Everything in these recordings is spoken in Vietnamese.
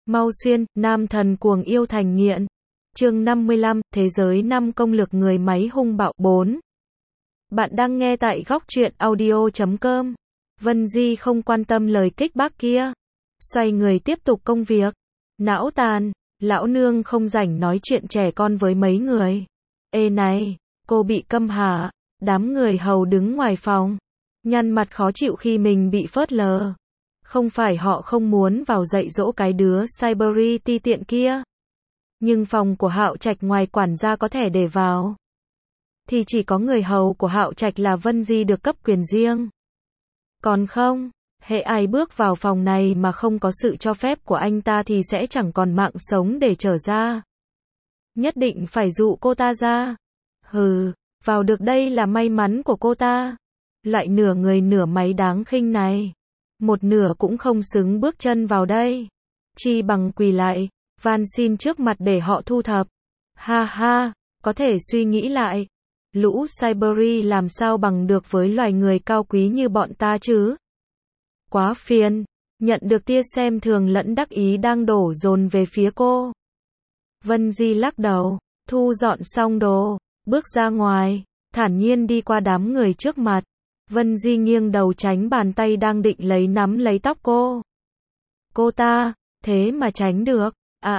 Mau xuyên, nam thần cuồng yêu thành nghiện. Chương 55, Thế giới 5 công lược người máy hung bạo 4. Bạn đang nghe tại góc truyện audio.com. Vân Di không quan tâm lời kích bác kia. Xoay người tiếp tục công việc. Não tàn, lão nương không rảnh nói chuyện trẻ con với mấy người. Ê này, cô bị câm hả? Đám người hầu đứng ngoài phòng. Nhăn mặt khó chịu khi mình bị phớt lờ. Không phải họ không muốn vào dạy dỗ cái đứa Cybery ti tiện kia. Nhưng phòng của Hạo Trạch ngoài quản gia có thể để vào. Thì chỉ có người hầu của Hạo Trạch là Vân Di được cấp quyền riêng. Còn không, hễ ai bước vào phòng này mà không có sự cho phép của anh ta thì sẽ chẳng còn mạng sống để trở ra. Nhất định phải dụ cô ta ra. Hừ, vào được đây là may mắn của cô ta. Loại nửa người nửa máy đáng khinh này. Một nửa cũng không xứng bước chân vào đây. Chi bằng quỳ lại, van xin trước mặt để họ thu thập. Ha ha, có thể suy nghĩ lại. Lũ Cybery làm sao bằng được với loài người cao quý như bọn ta chứ? Quá phiền. Nhận được tia xem thường lẫn đắc ý đang đổ dồn về phía cô. Vân Di lắc đầu, thu dọn xong đồ, bước ra ngoài, thản nhiên đi qua đám người trước mặt. Vân Di nghiêng đầu tránh bàn tay đang định nắm lấy tóc cô. Cô ta, thế mà tránh được.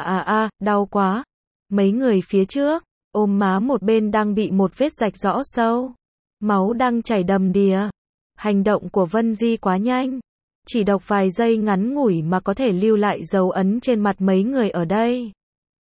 Đau quá. Mấy người phía trước, ôm má một bên đang bị một vết rạch rõ sâu. Máu đang chảy đầm đìa. Hành động của Vân Di quá nhanh. Chỉ đọc vài giây ngắn ngủi mà có thể lưu lại dấu ấn trên mặt mấy người ở đây.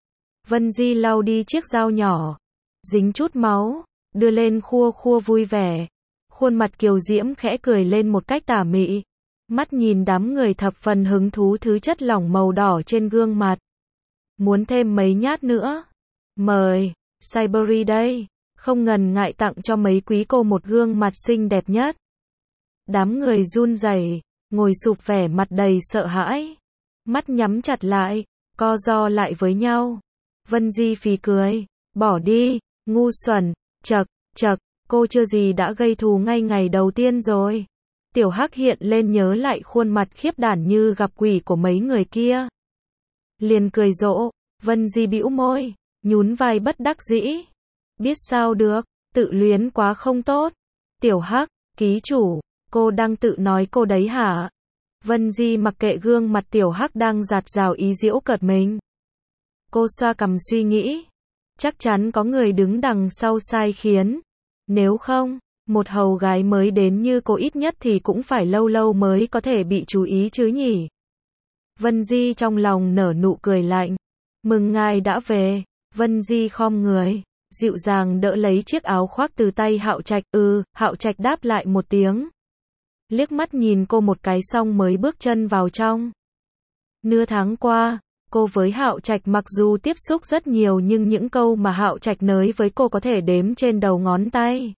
Vân Di lau đi chiếc dao nhỏ. Dính chút máu, đưa lên khua vui vẻ. Khuôn mặt kiều diễm khẽ cười lên một cách tà mị. Mắt nhìn đám người thập phần hứng thú thứ chất lỏng màu đỏ trên gương mặt. Muốn thêm mấy nhát nữa? Mời, Cybery đây. Không ngần ngại tặng cho mấy quý cô một gương mặt xinh đẹp nhất. Đám người run rẩy, ngồi sụp vẻ mặt đầy sợ hãi. Mắt nhắm chặt lại, co ro lại với nhau. Vân Di phì cười. Bỏ đi, ngu xuẩn, chậc, cô chưa gì đã gây thù ngay ngày đầu tiên rồi. Tiểu Hắc hiện lên nhớ lại khuôn mặt khiếp đảm như gặp quỷ của mấy người kia. Liền cười rộ. Vân Di bĩu môi, nhún vai bất đắc dĩ. Biết sao được, tự luyến quá không tốt. Tiểu Hắc, ký chủ, cô đang tự nói cô đấy hả? Vân Di mặc kệ gương mặt Tiểu Hắc đang giạt rào ý giễu cợt mình. Cô xoa cằm suy nghĩ. Chắc chắn có người đứng đằng sau sai khiến. Nếu không, một hầu gái mới đến như cô ít nhất thì cũng phải lâu lâu mới có thể bị chú ý chứ nhỉ. Vân Di trong lòng nở nụ cười lạnh. Mừng ngài đã về. Vân Di khom người, dịu dàng đỡ lấy chiếc áo khoác từ tay Hạo Trạch. Hạo Trạch đáp lại một tiếng. Liếc mắt nhìn cô một cái xong mới bước chân vào trong. Nửa tháng qua, cô với Hạo Trạch mặc dù tiếp xúc rất nhiều nhưng những câu mà Hạo Trạch nói với cô có thể đếm trên đầu ngón tay.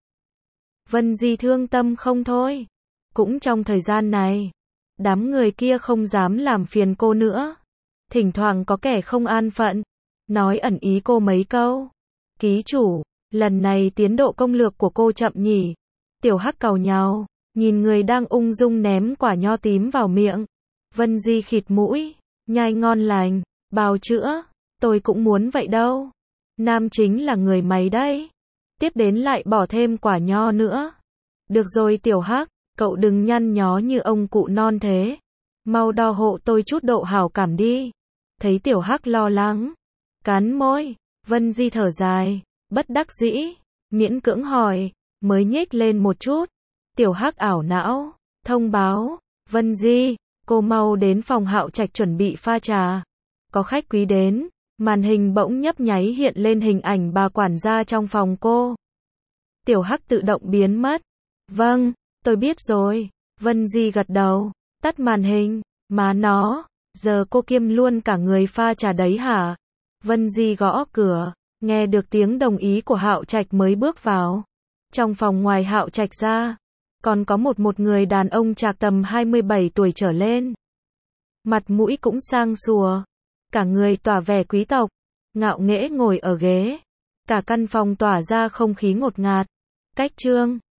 Vân Di thương tâm không thôi. Cũng trong thời gian này, đám người kia không dám làm phiền cô nữa. Thỉnh thoảng có kẻ không an phận, nói ẩn ý cô mấy câu. Ký chủ, lần này tiến độ công lược của cô chậm nhỉ. Tiểu Hắc càu nhàu, nhìn người đang ung dung ném quả nho tím vào miệng. Vân Di khịt mũi, nhai ngon lành, bào chữa, tôi cũng muốn vậy đâu. Nam chính là người máy đấy. Tiếp đến lại bỏ thêm quả nho nữa. Được rồi Tiểu Hắc, cậu đừng nhăn nhó như ông cụ non thế. Mau đo hộ tôi chút độ hảo cảm đi. Thấy Tiểu Hắc lo lắng, cắn môi, Vân Di thở dài, bất đắc dĩ, miễn cưỡng hỏi, mới nhếch lên một chút. Tiểu Hắc ảo não, thông báo, Vân Di, cô mau đến phòng Hạo Trạch chuẩn bị pha trà. Có khách quý đến. Màn hình bỗng nhấp nháy hiện lên hình ảnh bà quản gia trong phòng cô. Tiểu Hắc tự động biến mất. Vâng, tôi biết rồi. Vân Di gật đầu, tắt màn hình. Má nó, giờ cô kiêm luôn cả người pha trà đấy hả? Vân Di gõ cửa, nghe được tiếng đồng ý của Hạo Trạch mới bước vào. Trong phòng ngoài Hạo Trạch ra, còn có một người đàn ông trạc tầm 27 tuổi trở lên. Mặt mũi cũng sang sủa. Cả người tỏa vẻ quý tộc, ngạo nghễ ngồi ở ghế. Cả căn phòng tỏa ra không khí ngột ngạt. Cách trương,